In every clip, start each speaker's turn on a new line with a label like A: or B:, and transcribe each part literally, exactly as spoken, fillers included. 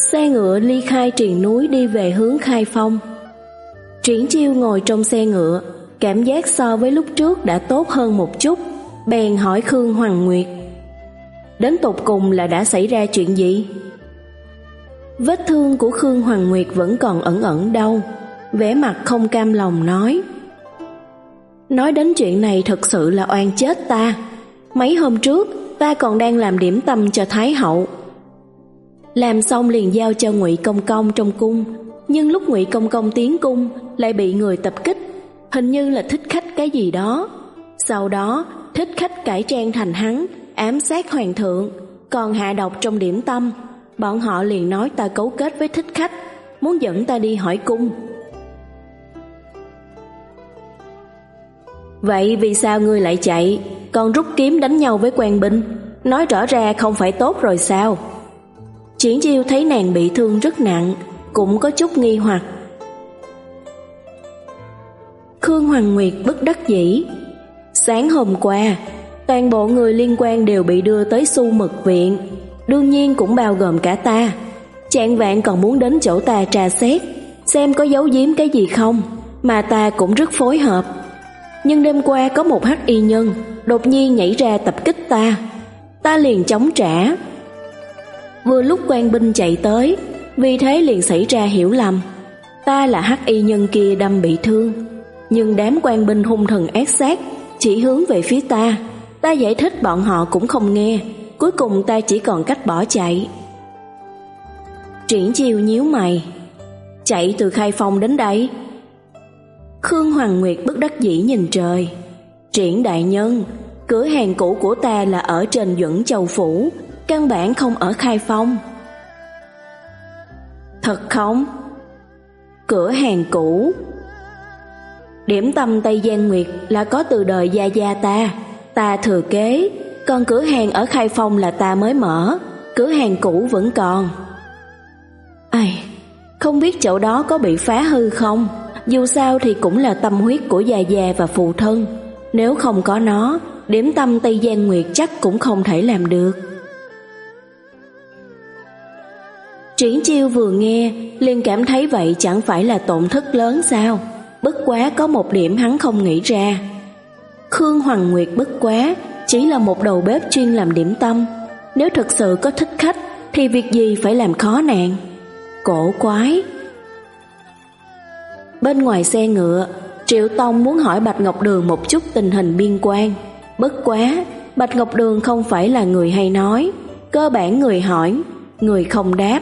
A: Xe ngựa ly khai triền núi đi về hướng Khai Phong. Triển Chiêu ngồi trong xe ngựa, cảm giác so với lúc trước đã tốt hơn một chút, bèn hỏi Khương Hoàng Nguyệt: đến tột cùng là đã xảy ra chuyện gì? Vết thương của Khương Hoàng Nguyệt vẫn còn ẩn ẩn đau, vẻ mặt không cam lòng nói: nói đến chuyện này thật sự là oan chết ta. Mấy hôm trước ta còn đang làm điểm tâm cho Thái hậu, làm xong liền giao cho Ngụy Công Công trong cung, nhưng lúc Ngụy Công Công tiến cung lại bị người tập kích, hình như là thích khách cái gì đó. Sau đó thích khách cải trang thành hắn, ám sát hoàng thượng, còn hạ độc trong điểm tâm. Bọn họ liền nói ta cấu kết với thích khách, muốn dẫn ta đi hỏi cung. Vậy vì sao ngươi lại chạy, còn rút kiếm đánh nhau với quan binh? Nói rõ ra không phải tốt rồi sao? Triển Chiêu thấy nàng bị thương rất nặng, cũng có chút nghi hoặc. Khương Hoàng Nguyệt bất đắc dĩ: sáng hôm qua toàn bộ người liên quan đều bị đưa tới Xu Mật viện, đương nhiên cũng bao gồm cả ta. Chạng vạn còn muốn đến chỗ ta tra xét xem có giấu giếm cái gì không, mà ta cũng rất phối hợp. Nhưng đêm qua có một hắc y nhân đột nhiên nhảy ra tập kích ta, ta liền chống trả. Vừa lúc quan binh chạy tới, vì thế liền xảy ra hiểu lầm, ta là hắc y nhân kia đâm bị thương. Nhưng đám quan binh hung thần ác sát, chỉ hướng về phía ta. Ta giải thích bọn họ cũng không nghe, cuối cùng ta chỉ còn cách bỏ chạy. Triển Chiêu nhíu mày: chạy từ Khai Phong đến đây? Khương Hoàng Nguyệt bất đắc dĩ nhìn trời: Triển đại nhân, cửa hàng cũ của ta là ở trên Duẩn Châu phủ, căn bản không ở Khai Phong. Thật không? Cửa hàng cũ? Điểm tâm Tây Giang Nguyệt là có từ đời gia gia ta, ta thừa kế, còn cửa hàng ở Khai Phong là ta mới mở, cửa hàng cũ vẫn còn. Ai, không biết chỗ đó có bị phá hư không? Dù sao thì cũng là tâm huyết của gia gia và phụ thân, nếu không có nó, điểm tâm Tây Giang Nguyệt chắc cũng không thể làm được. Triển Chiêu vừa nghe liền cảm thấy vậy chẳng phải là tổn thất lớn sao? Bất quá có một điểm hắn không nghĩ ra. Khương Hoàng Nguyệt bất quá chỉ là một đầu bếp chuyên làm điểm tâm, nếu thật sự có thích khách thì việc gì phải làm khó nàng? Cổ quái. Bên ngoài xe ngựa, Triệu Tông muốn hỏi Bạch Ngọc Đường một chút tình hình biên quan. Bất quá Bạch Ngọc Đường không phải là người hay nói, cơ bản người hỏi, người không đáp.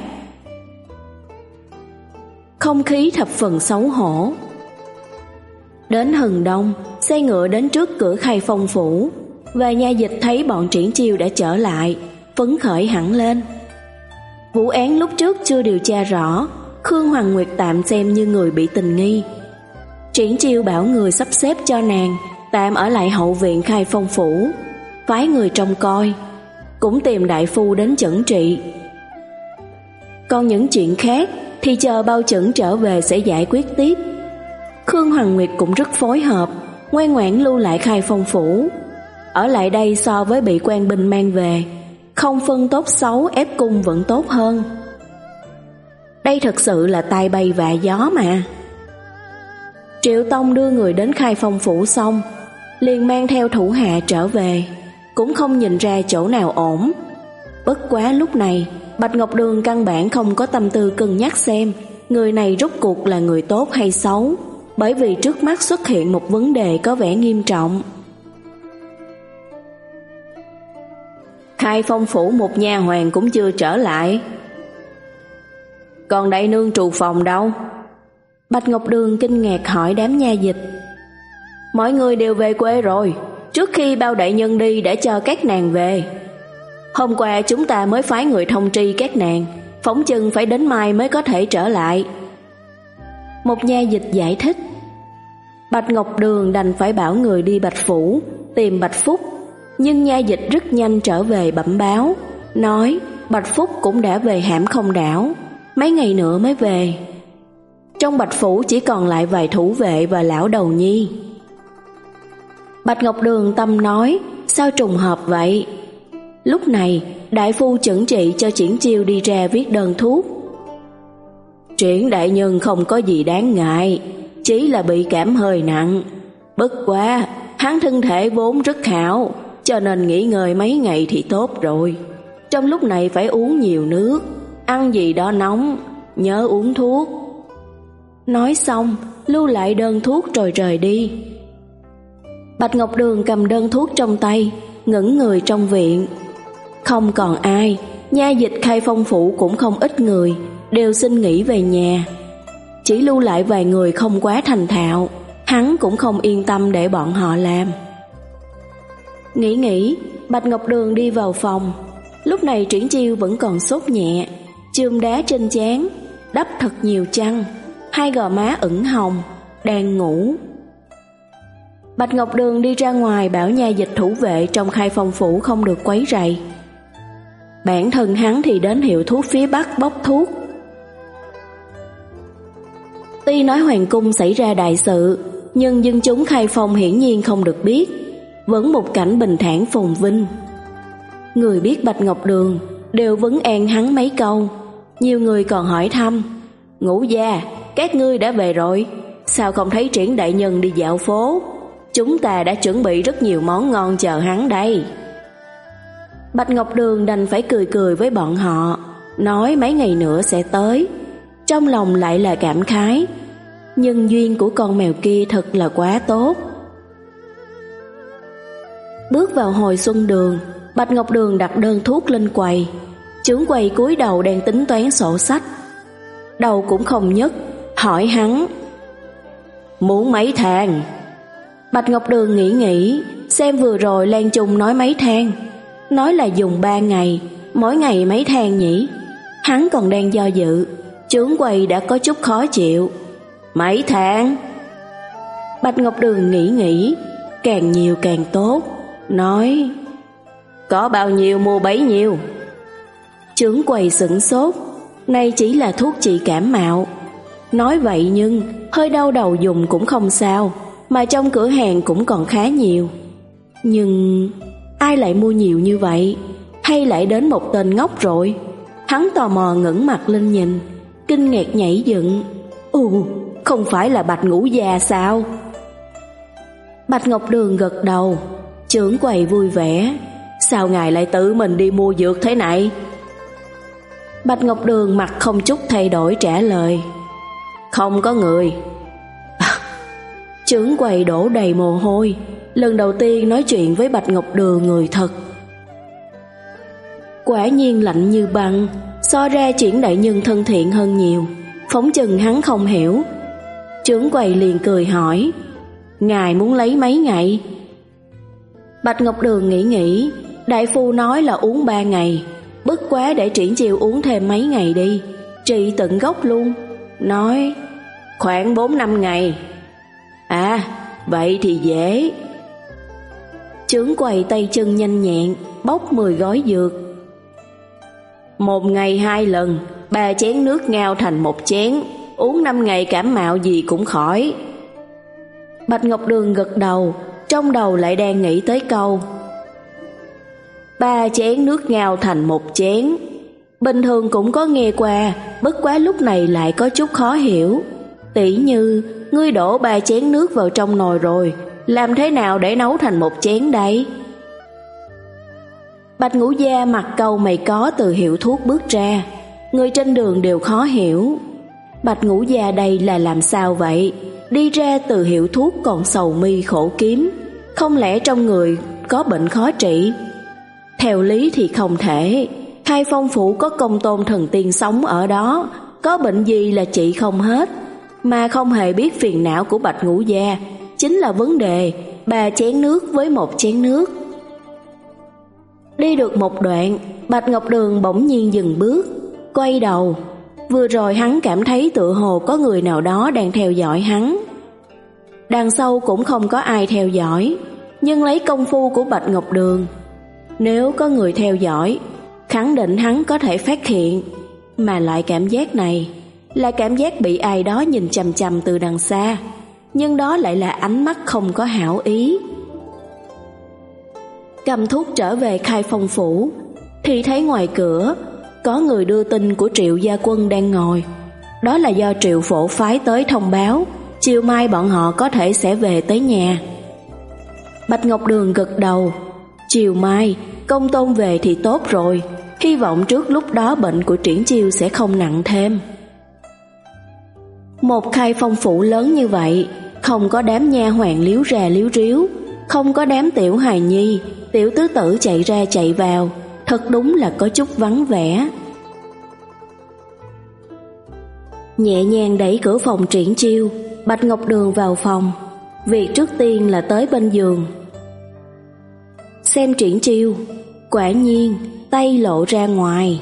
A: Không khí thập phần xấu hổ. Đến hừng đông, xe ngựa đến trước cửa Khai Phong phủ, và nha dịch thấy bọn Triển Chiêu đã trở lại, phấn khởi hẳn lên. Vụ án lúc trước chưa điều tra rõ, Khương Hoàng Nguyệt tạm xem như người bị tình nghi. Triển Chiêu bảo người sắp xếp cho nàng tạm ở lại hậu viện Khai Phong phủ, phái người trông coi, cũng tìm đại phu đến chẩn trị. Còn những chuyện khác thì chờ Bao Chẩn trở về sẽ giải quyết tiếp. Khương Hoàng Nguyệt cũng rất phối hợp, ngoan ngoãn lưu lại Khai Phong phủ. Ở lại đây so với bị quan binh mang về, không phân tốt xấu ép cung vẫn tốt hơn. Đây thật sự là tai bay vạ gió mà. Triệu Tông đưa người đến Khai Phong phủ xong, liền mang theo thủ hạ trở về, cũng không nhìn ra chỗ nào ổn. Bất quá lúc này Bạch Ngọc Đường căn bản không có tâm tư cân nhắc xem người này rốt cuộc là người tốt hay xấu, bởi vì trước mắt xuất hiện một vấn đề có vẻ nghiêm trọng. Khai Phong phủ một nha hoàn cũng chưa trở lại. Còn đại nương trù phòng đâu? Bạch Ngọc Đường kinh ngạc hỏi đám nha dịch. Mọi người đều về quê rồi, trước khi Bao đại nhân đi đã cho các nàng về. Hôm qua chúng ta mới phái người thông tri các nàng, phỏng chừng phải đến mai mới có thể trở lại. Một nha dịch giải thích. Bạch Ngọc Đường đành phải bảo người đi Bạch phủ tìm Bạch Phúc, nhưng nha dịch rất nhanh trở về bẩm báo, nói Bạch Phúc cũng đã về Hãm Không đảo, mấy ngày nữa mới về. Trong Bạch phủ chỉ còn lại vài thủ vệ và lão đầu nhi. Bạch Ngọc Đường tâm nói, sao trùng hợp vậy? Lúc này đại phu chẩn trị cho Triển Chiêu đi ra viết đơn thuốc, Triển đại nhân không có gì đáng ngại, chỉ là bị cảm hơi nặng. Bất quá, hắn thân thể vốn rất hảo, cho nên nghỉ ngơi mấy ngày thì tốt rồi. Trong lúc này phải uống nhiều nước, ăn gì đó nóng, nhớ uống thuốc. Nói xong, lưu lại đơn thuốc rồi rời đi. Bạch Ngọc Đường cầm đơn thuốc trong tay, ngẩn người trong viện. Không còn ai, nha dịch Khai Phong phủ cũng không ít người, đều xin nghỉ về nhà. Chỉ lưu lại vài người không quá thành thạo, hắn cũng không yên tâm để bọn họ làm. Nghĩ nghĩ, Bạch Ngọc Đường đi vào phòng. Lúc này Triển Chiêu vẫn còn sốt nhẹ, chườm đá trên trán, đắp thật nhiều chăn, hai gò má ửng hồng, đang ngủ. Bạch Ngọc Đường đi ra ngoài bảo nha dịch thủ vệ trong Khai Phong phủ không được quấy rầy. Bản thân hắn thì đến hiệu thuốc phía Bắc bốc thuốc. Tuy nói hoàng cung xảy ra đại sự, nhưng dân chúng Khai Phong hiển nhiên không được biết, vẫn một cảnh bình thản phồn vinh. Người biết Bạch Ngọc Đường đều vấn an hắn mấy câu, nhiều người còn hỏi thăm: Ngũ gia, các ngươi đã về rồi, sao không thấy Triển đại nhân đi dạo phố? Chúng ta đã chuẩn bị rất nhiều món ngon chờ hắn đây. Bạch Ngọc Đường đành phải cười cười với bọn họ, nói mấy ngày nữa sẽ tới. Trong lòng lại là cảm khái, nhân duyên của con mèo kia thật là quá tốt. Bước vào hồi xuân đường, Bạch Ngọc Đường đặt đơn thuốc lên quầy. Chướng quầy cúi đầu đang tính toán sổ sách, đầu cũng không nhấc, hỏi hắn: Muốn mấy thang? Bạch Ngọc Đường nghĩ nghĩ, xem vừa rồi Lan Trung nói mấy thang, nói là dùng ba ngày, mỗi ngày mấy thang nhỉ? Hắn còn đang do dự, chướng quầy đã có chút khó chịu. Mấy thang? Bạch Ngọc Đường nghĩ nghĩ, càng nhiều càng tốt, nói: Có bao nhiêu mua bấy nhiêu. Chướng quầy sửng sốt, nay chỉ là thuốc trị cảm mạo. Nói vậy nhưng hơi đau đầu dùng cũng không sao, mà trong cửa hàng cũng còn khá nhiều. Nhưng ai lại mua nhiều như vậy? Hay lại đến một tên ngốc rồi? Hắn tò mò ngẩng mặt lên nhìn, kinh ngạc nhảy dựng: Ồ, không phải là Bạch Ngũ gia sao? Bạch Ngọc Đường gật đầu. Trưởng quầy vui vẻ: Sao ngài lại tự mình đi mua dược thế này? Bạch Ngọc Đường mặt không chút thay đổi trả lời: Không có người. Trưởng quầy đổ đầy mồ hôi, lần đầu tiên nói chuyện với Bạch Ngọc Đường người thật. Quả nhiên lạnh như băng, so ra Triển đại nhân thân thiện hơn nhiều, phóng chừng hắn không hiểu. Trưởng quầy liền cười hỏi: Ngài muốn lấy mấy ngày? Bạch Ngọc Đường nghĩ nghĩ, đại phu nói là uống ba ngày, bất quá để Triển Chiêu uống thêm mấy ngày đi, trị tận gốc luôn. Nói: Khoảng bốn năm ngày. À, vậy thì dễ. Trưởng quầy tay chân nhanh nhẹn, bóc mười gói dược. Một ngày hai lần, ba chén nước ngao thành một chén, uống năm ngày cảm mạo gì cũng khỏi. Bạch Ngọc Đường gật đầu, trong đầu lại đang nghĩ tới câu ba chén nước ngao thành một chén. Bình thường cũng có nghe qua, bất quá lúc này lại có chút khó hiểu. Tỷ như, ngươi đổ ba chén nước vào trong nồi rồi, làm thế nào để nấu thành một chén đây? Bạch Ngũ gia mặt câu mày có từ hiệu thuốc bước ra, người trên đường đều khó hiểu. Bạch Ngũ gia đây là làm sao vậy? Đi ra từ hiệu thuốc còn sầu mi khổ kiếm, không lẽ trong người có bệnh khó trị? Theo lý thì không thể, Khai Phong phủ có Công Tôn thần tiên sống ở đó, có bệnh gì là trị không hết, mà không hề biết phiền não của Bạch Ngũ gia chính là vấn đề ba chén nước với một chén nước. Đi được một đoạn, Bạch Ngọc Đường bỗng nhiên dừng bước, quay đầu. Vừa rồi hắn cảm thấy tựa hồ có người nào đó đang theo dõi hắn. Đằng sau cũng không có ai theo dõi, nhưng lấy công phu của Bạch Ngọc Đường, nếu có người theo dõi, khẳng định hắn có thể phát hiện. Mà loại cảm giác này là cảm giác bị ai đó nhìn chằm chằm từ đằng xa, nhưng đó lại là ánh mắt không có hảo ý. Cầm thuốc trở về Khai Phong phủ, thì thấy ngoài cửa có người đưa tin của Triệu gia quân đang ngồi. Đó là do Triệu Phổ phái tới thông báo, chiều mai bọn họ có thể sẽ về tới nhà. Bạch Ngọc Đường gật đầu. Chiều mai, Công Tôn về thì tốt rồi, hy vọng trước lúc đó bệnh của Triển Chiêu sẽ không nặng thêm. Một Khai Phong phủ lớn như vậy, không có đám nha hoàn liếu ra liếu riếu, không có đám tiểu hài nhi, tiểu tứ tử chạy ra chạy vào, thật đúng là có chút vắng vẻ. Nhẹ nhàng đẩy cửa phòng Triển Chiêu, Bạch Ngọc Đường vào phòng. Việc trước tiên là tới bên giường, xem Triển Chiêu. Quả nhiên, tay lộ ra ngoài.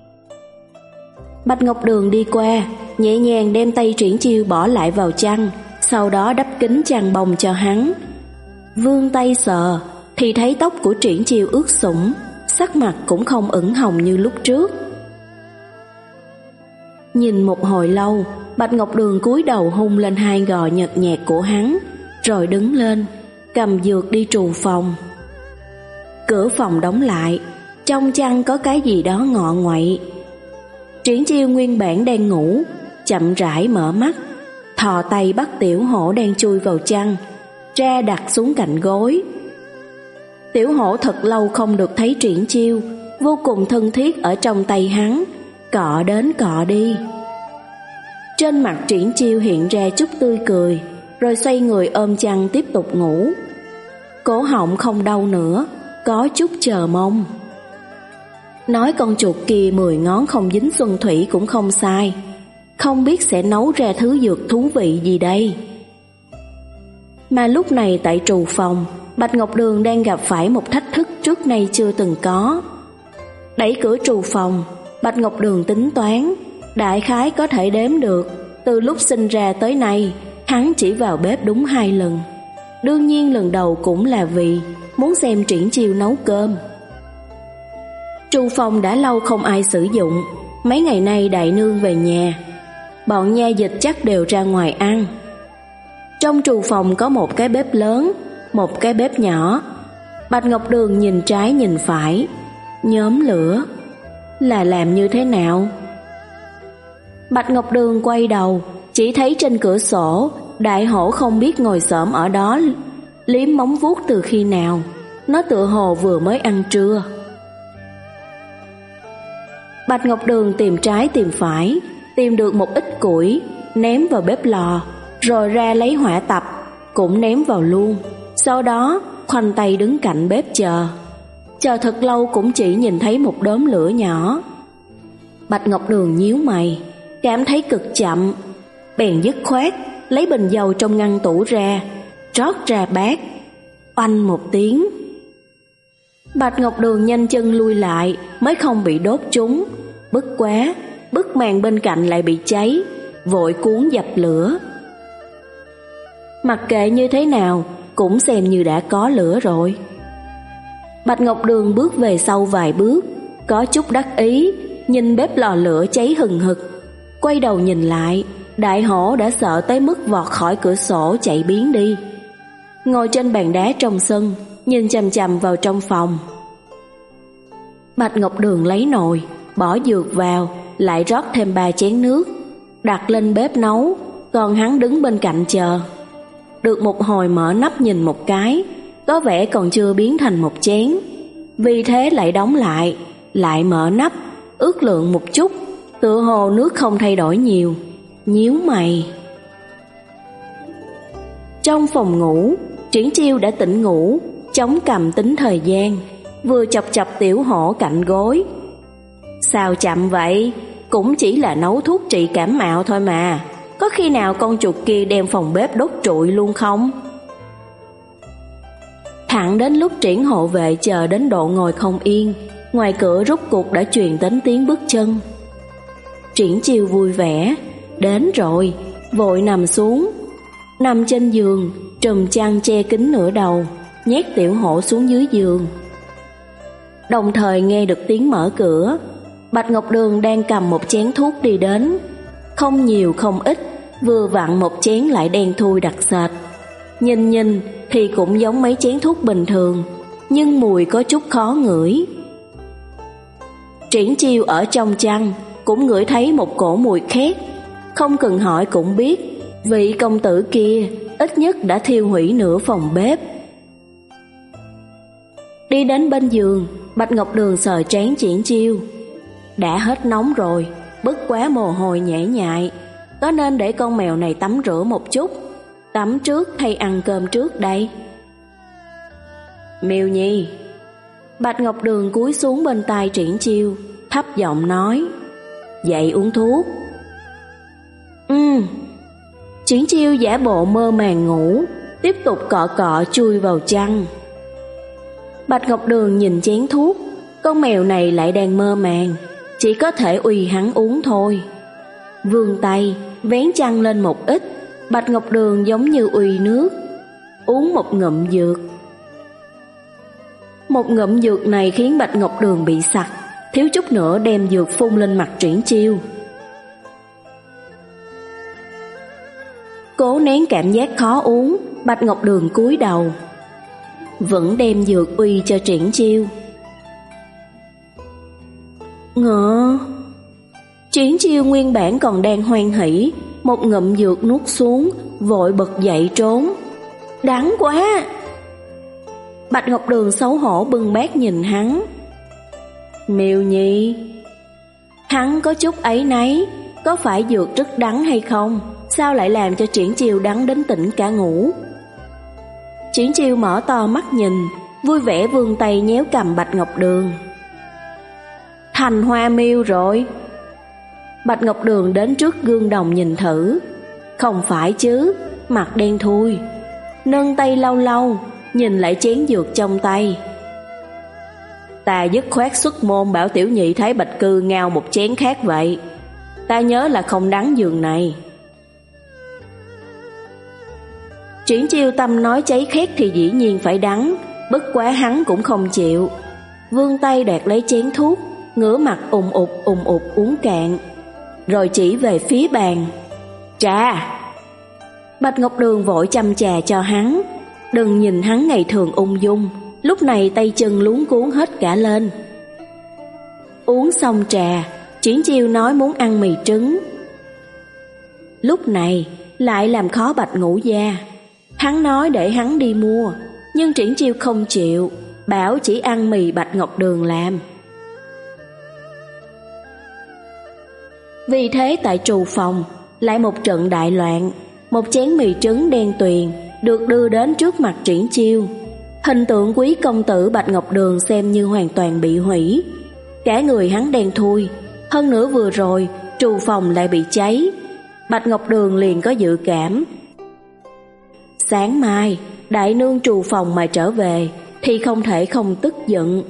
A: Bạch Ngọc Đường đi qua, nhẹ nhàng đem tay Triển Chiêu bỏ lại vào chăn, sau đó đắp kín chăn bông cho hắn. Vươn tay sờ, thì thấy tóc của Triển Chiêu ướt sũng, sắc mặt cũng không ửng hồng như lúc trước. Nhìn một hồi lâu, Bạch Ngọc Đường cúi đầu hôn lên hai gò nhợt nhạt của hắn, rồi đứng lên, cầm dược đi trù phòng. Cửa phòng đóng lại, trong chăn có cái gì đó ngọ nguậy. Triển Chiêu nguyên bản đang ngủ, chậm rãi mở mắt, thò tay bắt Tiểu Hổ đang chui vào chăn, ra đặt xuống cạnh gối. Tiểu Hổ thật lâu không được thấy Triển Chiêu, vô cùng thân thiết ở trong tay hắn, cọ đến cọ đi. Trên mặt Triển Chiêu hiện ra chút tươi cười, rồi xoay người ôm chăn tiếp tục ngủ. Cổ họng không đau nữa, có chút chờ mong. Nói con chuột kia mười ngón không dính xuân thủy cũng không sai, không biết sẽ nấu ra thứ dược thú vị gì đây. Mà lúc này tại trù phòng, Bạch Ngọc Đường đang gặp phải một thách thức trước nay chưa từng có. Đẩy cửa trù phòng, Bạch Ngọc Đường tính toán, đại khái có thể đếm được, từ lúc sinh ra tới nay, hắn chỉ vào bếp đúng hai lần. Đương nhiên lần đầu cũng là vì muốn xem Triển Chiêu nấu cơm. Trù phòng đã lâu không ai sử dụng, mấy ngày nay đại nương về nhà, bọn nha dịch chắc đều ra ngoài ăn. Trong trù phòng có một cái bếp lớn, một cái bếp nhỏ. Bạch Ngọc Đường nhìn trái nhìn phải, nhóm lửa là làm như thế nào? Bạch Ngọc Đường quay đầu, chỉ thấy trên cửa sổ Đại Hổ không biết ngồi xổm ở đó liếm móng vuốt từ khi nào, nó tựa hồ vừa mới ăn trưa. Bạch Ngọc Đường tìm trái tìm phải, tìm được một ít củi, ném vào bếp lò, rồi ra lấy hỏa tập, cũng ném vào luôn. Sau đó khoanh tay đứng cạnh bếp chờ. Chờ thật lâu cũng chỉ nhìn thấy một đốm lửa nhỏ. Bạch Ngọc Đường nhíu mày, cảm thấy cực chậm, bèn dứt khoát lấy bình dầu trong ngăn tủ ra, rót ra bát. Oanh một tiếng, Bạch Ngọc Đường nhanh chân lui lại mới không bị đốt trúng. Bức quá, bức màn bên cạnh lại bị cháy, vội cuốn dập lửa. Mặc kệ như thế nào, cũng xem như đã có lửa rồi. Bạch Ngọc Đường bước về sau vài bước, có chút đắc ý, nhìn bếp lò lửa cháy hừng hực. Quay đầu nhìn lại, Đại Hổ đã sợ tới mức vọt khỏi cửa sổ chạy biến đi. Ngồi trên bàn đá trong sân, nhìn chằm chằm vào trong phòng. Bạch Ngọc Đường lấy nồi, bỏ dược vào, lại rót thêm ba chén nước, đặt lên bếp nấu, còn hắn đứng bên cạnh chờ. Được một hồi mở nắp nhìn một cái, có vẻ còn chưa biến thành một chén, vì thế lại đóng lại, lại mở nắp, ước lượng một chút, tựa hồ nước không thay đổi nhiều, nhíu mày. Trong phòng ngủ, Triển Chiêu đã tỉnh ngủ, chống cằm tính thời gian, vừa chọc chọc Tiểu Hổ cạnh gối. Sao chậm vậy? Cũng chỉ là nấu thuốc trị cảm mạo thôi mà, có khi nào con chuột kia đem phòng bếp đốt trụi luôn không? Thẳng đến lúc Triển hộ vệ chờ đến độ ngồi không yên, ngoài cửa rốt cuộc đã truyền đến tiếng bước chân. Triển Chiêu vui vẻ, đến rồi, vội nằm xuống. Nằm trên giường, trùm chăn che kín nửa đầu, nhét Tiểu Hổ xuống dưới giường. Đồng thời nghe được tiếng mở cửa. Bạch Ngọc Đường đang cầm một chén thuốc đi đến, không nhiều không ít, vừa vặn một chén lại đen thui đặc sệt. Nhìn nhìn thì cũng giống mấy chén thuốc bình thường, nhưng mùi có chút khó ngửi. Triển Chiêu ở trong chăn cũng ngửi thấy một cổ mùi khét, không cần hỏi cũng biết, vị công tử kia ít nhất đã thiêu hủy nửa phòng bếp. Đi đến bên giường, Bạch Ngọc Đường sờ trán Triển Chiêu. Đã hết nóng rồi, bất quá mồ hôi nhễ nhại, có nên để con mèo này tắm rửa một chút, tắm trước hay ăn cơm trước đây? Miêu Nhi. Bạch Ngọc Đường cúi xuống bên tai Triển Chiêu, thấp giọng nói, dậy uống thuốc. Ừm. Triển Chiêu giả bộ mơ màng ngủ, tiếp tục cọ cọ chui vào chăn. Bạch Ngọc Đường nhìn chén thuốc, con mèo này lại đang mơ màng, chỉ có thể uy hắn uống thôi. Vươn tay, vén chăn lên một ít, Bạch Ngọc Đường giống như uy nước, uống một ngụm dược. Một ngụm dược này khiến Bạch Ngọc Đường bị sặc, thiếu chút nữa đem dược phun lên mặt Triển Chiêu. Cố nén cảm giác khó uống, Bạch Ngọc Đường cúi đầu, vẫn đem dược uy cho Triển Chiêu. Ngợ. Triển Chiêu nguyên bản còn đang hoan hỉ, một ngụm dược nuốt xuống, vội bật dậy trốn. Đắng quá. Bạch Ngọc Đường xấu hổ bưng bát nhìn hắn. Miêu Nhi. Hắn có chút áy náy, có phải dược rất đắng hay không? Sao lại làm cho Triển Chiêu đắng đến tỉnh cả ngủ? Triển Chiêu mở to mắt nhìn, vui vẻ vươn tay nhéo cầm Bạch Ngọc Đường. Thành hoa miêu rồi. Bạch Ngọc Đường đến trước gương đồng nhìn thử. Không phải chứ, mặt đen thui. Nâng tay lâu lâu, nhìn lại chén dược trong tay. Ta dứt khoát xuất môn bảo tiểu nhị thấy Bạch Cư ngao một chén khác vậy. Ta nhớ là không đắng giường này. Triển Chiêu tâm nói cháy khét thì dĩ nhiên phải đắng, bất quá hắn cũng không chịu. Vươn tay đoạt lấy chén thuốc, ngửa mặt ùng ụt ùng ụt uống cạn, rồi chỉ về phía bàn. Trà. Bạch Ngọc Đường vội chăm trà cho hắn. Đừng nhìn hắn ngày thường ung dung, lúc này tay chân luống cuống hết cả lên. Uống xong trà, Triển Chiêu nói muốn ăn mì trứng. Lúc này lại làm khó Bạch Ngũ Gia. Hắn nói để hắn đi mua, nhưng Triển Chiêu không chịu, bảo chỉ ăn mì Bạch Ngọc Đường làm. Vì thế tại trù phòng lại một trận đại loạn. Một chén mì trứng đen tuyền được đưa đến trước mặt Triển Chiêu. Hình tượng quý công tử Bạch Ngọc Đường xem như hoàn toàn bị hủy. Cả người hắn đen thui, hơn nữa vừa rồi trù phòng lại bị cháy. Bạch Ngọc Đường liền có dự cảm, sáng mai đại nương trù phòng mà trở về thì không thể không tức giận.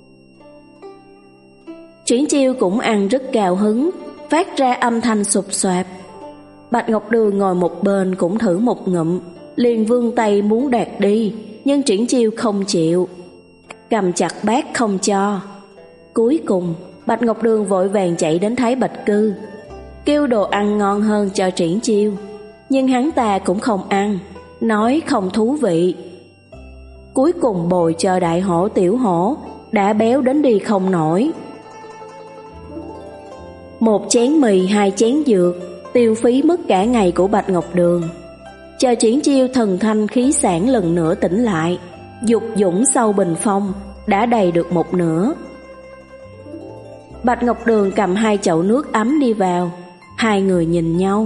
A: Triển Chiêu cũng ăn rất cao hứng, phát ra âm thanh sụp soạp. Bạch Ngọc Đường ngồi một bên cũng thử một ngụm, liền vươn tay muốn đoạt đi, nhưng Triển Chiêu không chịu, cầm chặt bát không cho. Cuối cùng Bạch Ngọc Đường vội vàng chạy đến thấy Bạch Cư, kêu đồ ăn ngon hơn cho Triển Chiêu, nhưng hắn ta cũng không ăn, nói không thú vị. Cuối cùng bồi cho đại hổ tiểu hổ đã béo đến đi không nổi. Một chén mì hai chén dược, tiêu phí mất cả ngày của Bạch Ngọc Đường. Chờ Triển Chiêu thần thanh khí sản lần nữa tỉnh lại, dục dũng sau bình phong đã đầy được một nửa. Bạch Ngọc Đường cầm hai chậu nước ấm đi vào, hai người nhìn nhau.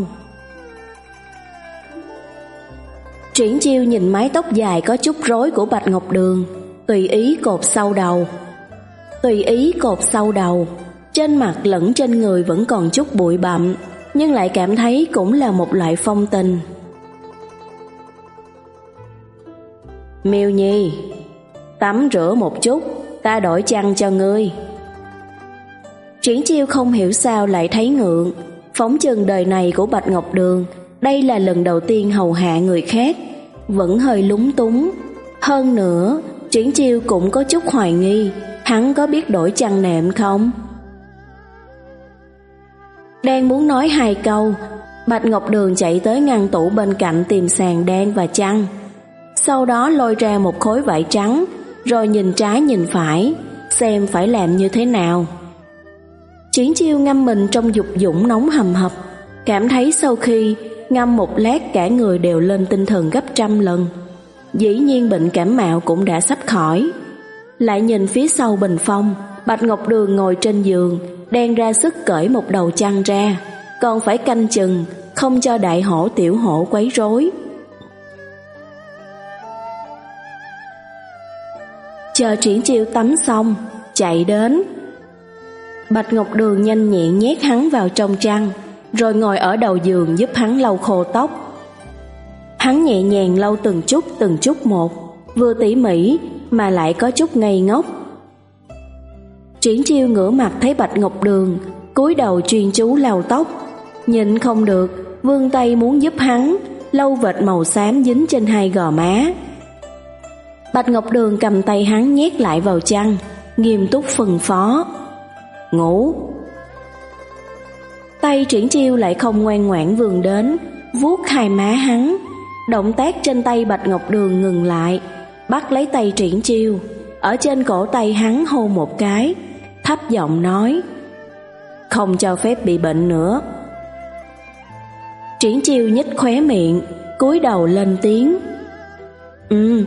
A: Triển Chiêu nhìn mái tóc dài có chút rối của Bạch Ngọc Đường, tùy ý cột sau đầu. Tùy ý cột sau đầu, trên mặt lẫn trên người vẫn còn chút bụi bặm, nhưng lại cảm thấy cũng là một loại phong tình. Miêu Nhi, tắm rửa một chút, ta đổi chăn cho ngươi. Triển Chiêu không hiểu sao lại thấy ngượng, phóng chừng đời này của Bạch Ngọc Đường, đây là lần đầu tiên hầu hạ người khác, vẫn hơi lúng túng. Hơn nữa, Triển Chiêu cũng có chút hoài nghi, hắn có biết đổi chăn nệm không? Đang muốn nói hai câu, Bạch Ngọc Đường chạy tới ngăn tủ bên cạnh tìm sàn đan và chăn. Sau đó lôi ra một khối vải trắng, rồi nhìn trái nhìn phải, xem phải làm như thế nào. Triển Chiêu ngâm mình trong dục dũng nóng hầm hập, cảm thấy sau khi ngâm một lát cả người đều lên tinh thần gấp trăm lần. Dĩ nhiên bệnh cảm mạo cũng đã sắp khỏi. Lại nhìn phía sau bình phong, Bạch Ngọc Đường ngồi trên giường, đang ra sức cởi một đầu chăn ra, còn phải canh chừng không cho đại hổ tiểu hổ quấy rối. Chờ Triển Chiêu tắm xong, chạy đến. Bạch Ngọc Đường nhanh nhẹn nhét hắn vào trong chăn, rồi ngồi ở đầu giường giúp hắn lau khô tóc. Hắn nhẹ nhàng lau từng chút từng chút một, vừa tỉ mỉ mà lại có chút ngây ngốc. Triển Chiêu ngửa mặt thấy Bạch Ngọc Đường cúi đầu chuyên chú lau tóc, nhịn không được vươn tay muốn giúp hắn lau vệt màu xám dính trên hai gò má. Bạch Ngọc Đường cầm tay hắn nhét lại vào chăn, nghiêm túc phân phó: "Ngủ." Tay Triển Chiêu lại không ngoan ngoãn vươn đến, vuốt hai má hắn. Động tác trên tay Bạch Ngọc Đường ngừng lại, bắt lấy tay Triển Chiêu, ở trên cổ tay hắn hôn một cái, thấp giọng nói: "Không cho phép bị bệnh nữa." Triển Chiêu nhếch khóe miệng, cúi đầu lên tiếng: "Ừ."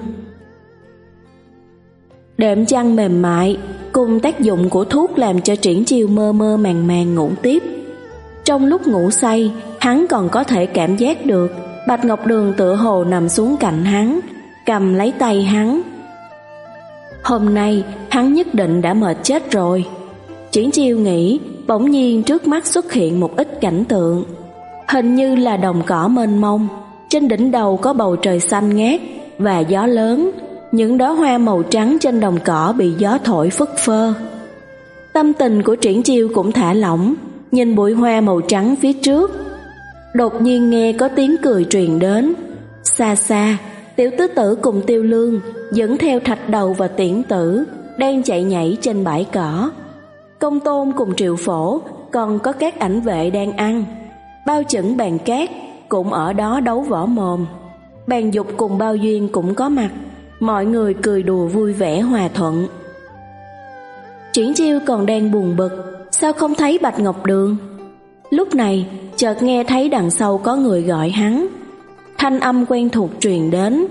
A: Đệm chăn mềm mại cùng tác dụng của thuốc làm cho Triển Chiêu mơ mơ màng màng ngủ tiếp. Trong lúc ngủ say, hắn còn có thể cảm giác được Bạch Ngọc Đường tựa hồ nằm xuống cạnh hắn, cầm lấy tay hắn. Hôm nay hắn nhất định đã mệt chết rồi. Triển Chiêu nghĩ, bỗng nhiên trước mắt xuất hiện một ít cảnh tượng. Hình như là đồng cỏ mênh mông, trên đỉnh đầu có bầu trời xanh ngát và gió lớn. Những đóa hoa màu trắng trên đồng cỏ bị gió thổi phất phơ. Tâm tình của Triển Chiêu cũng thả lỏng, nhìn bụi hoa màu trắng phía trước. Đột nhiên nghe có tiếng cười truyền đến. Xa xa, Tiểu Tứ Tử cùng Tiêu Lương dẫn theo Thạch Đầu và Tiễn Tử đang chạy nhảy trên bãi cỏ. Công Tôn cùng Triệu Phổ, còn có các ảnh vệ đang ăn. Bao Chẩn Bàn Cát cũng ở đó đấu võ mồm. Bàn Dục cùng Bao Duyên cũng có mặt. Mọi người cười đùa vui vẻ hòa thuận. Triển Chiêu còn đang buồn bực, sao không thấy Bạch Ngọc Đường? Lúc này chợt nghe thấy đằng sau có người gọi hắn. Thanh âm quen thuộc truyền đến: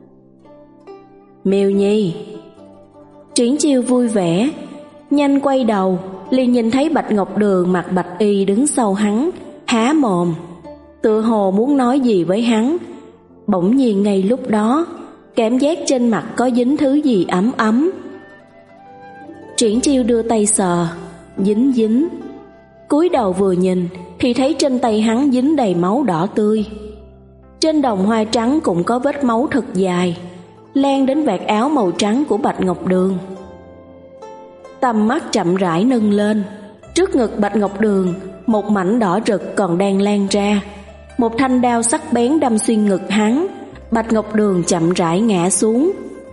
A: "Miêu Nhi." Triển Chiêu vui vẻ, nhanh quay đầu, liền nhìn thấy Bạch Ngọc Đường mặc bạch y đứng sau hắn, há mồm, tựa hồ muốn nói gì với hắn. Bỗng nhiên ngay lúc đó, cảm giác trên mặt có dính thứ gì ấm ấm. Triển Chiêu đưa tay sờ, dính dính. Cúi đầu vừa nhìn thì thấy trên tay hắn dính đầy máu đỏ tươi. Trên đồng hoa trắng cũng có vết máu thật dài, lan đến vạt áo màu trắng của Bạch Ngọc Đường. Tầm mắt chậm rãi nâng lên, trước ngực Bạch Ngọc Đường một mảnh đỏ rực còn đang lan ra. Một thanh đao sắc bén đâm xuyên ngực hắn. Bạch Ngọc Đường chậm rãi ngã xuống.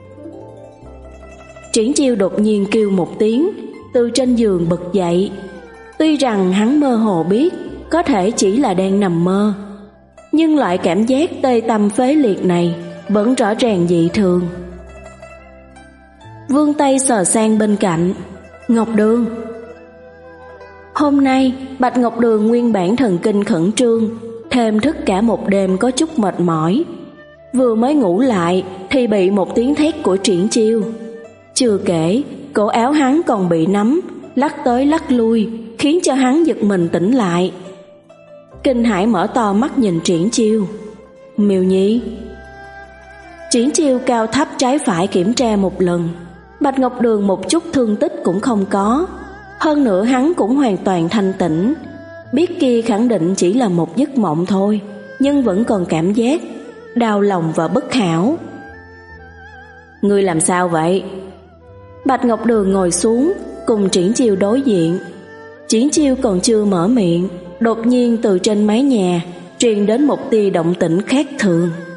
A: Triển Chiêu đột nhiên kêu một tiếng, từ trên giường bật dậy. Tuy rằng hắn mơ hồ biết có thể chỉ là đang nằm mơ, nhưng loại cảm giác tê tâm phế liệt này vẫn rõ ràng dị thường. Vươn tay sờ sang bên cạnh: "Ngọc Đường." Hôm nay Bạch Ngọc Đường nguyên bản thần kinh khẩn trương, thêm thức cả một đêm có chút mệt mỏi. Vừa mới ngủ lại thì bị một tiếng thét của Triển Chiêu. Chưa kể, cổ áo hắn còn bị nắm, lắc tới lắc lui, khiến cho hắn giật mình tỉnh lại. Kinh hãi mở to mắt nhìn Triển Chiêu: "Miêu Nhi." Triển Chiêu cao thấp trái phải kiểm tra một lần. Bạch Ngọc Đường một chút thương tích cũng không có. Hơn nữa hắn cũng hoàn toàn thanh tỉnh, biết kia khẳng định chỉ là một giấc mộng thôi, nhưng vẫn còn cảm giác đau lòng và bất hảo. "Ngươi làm sao vậy?" Bạch Ngọc Đường ngồi xuống cùng Triển Chiêu đối diện. Triển Chiêu còn chưa mở miệng, đột nhiên từ trên mái nhà truyền đến một tia động tĩnh khác thường.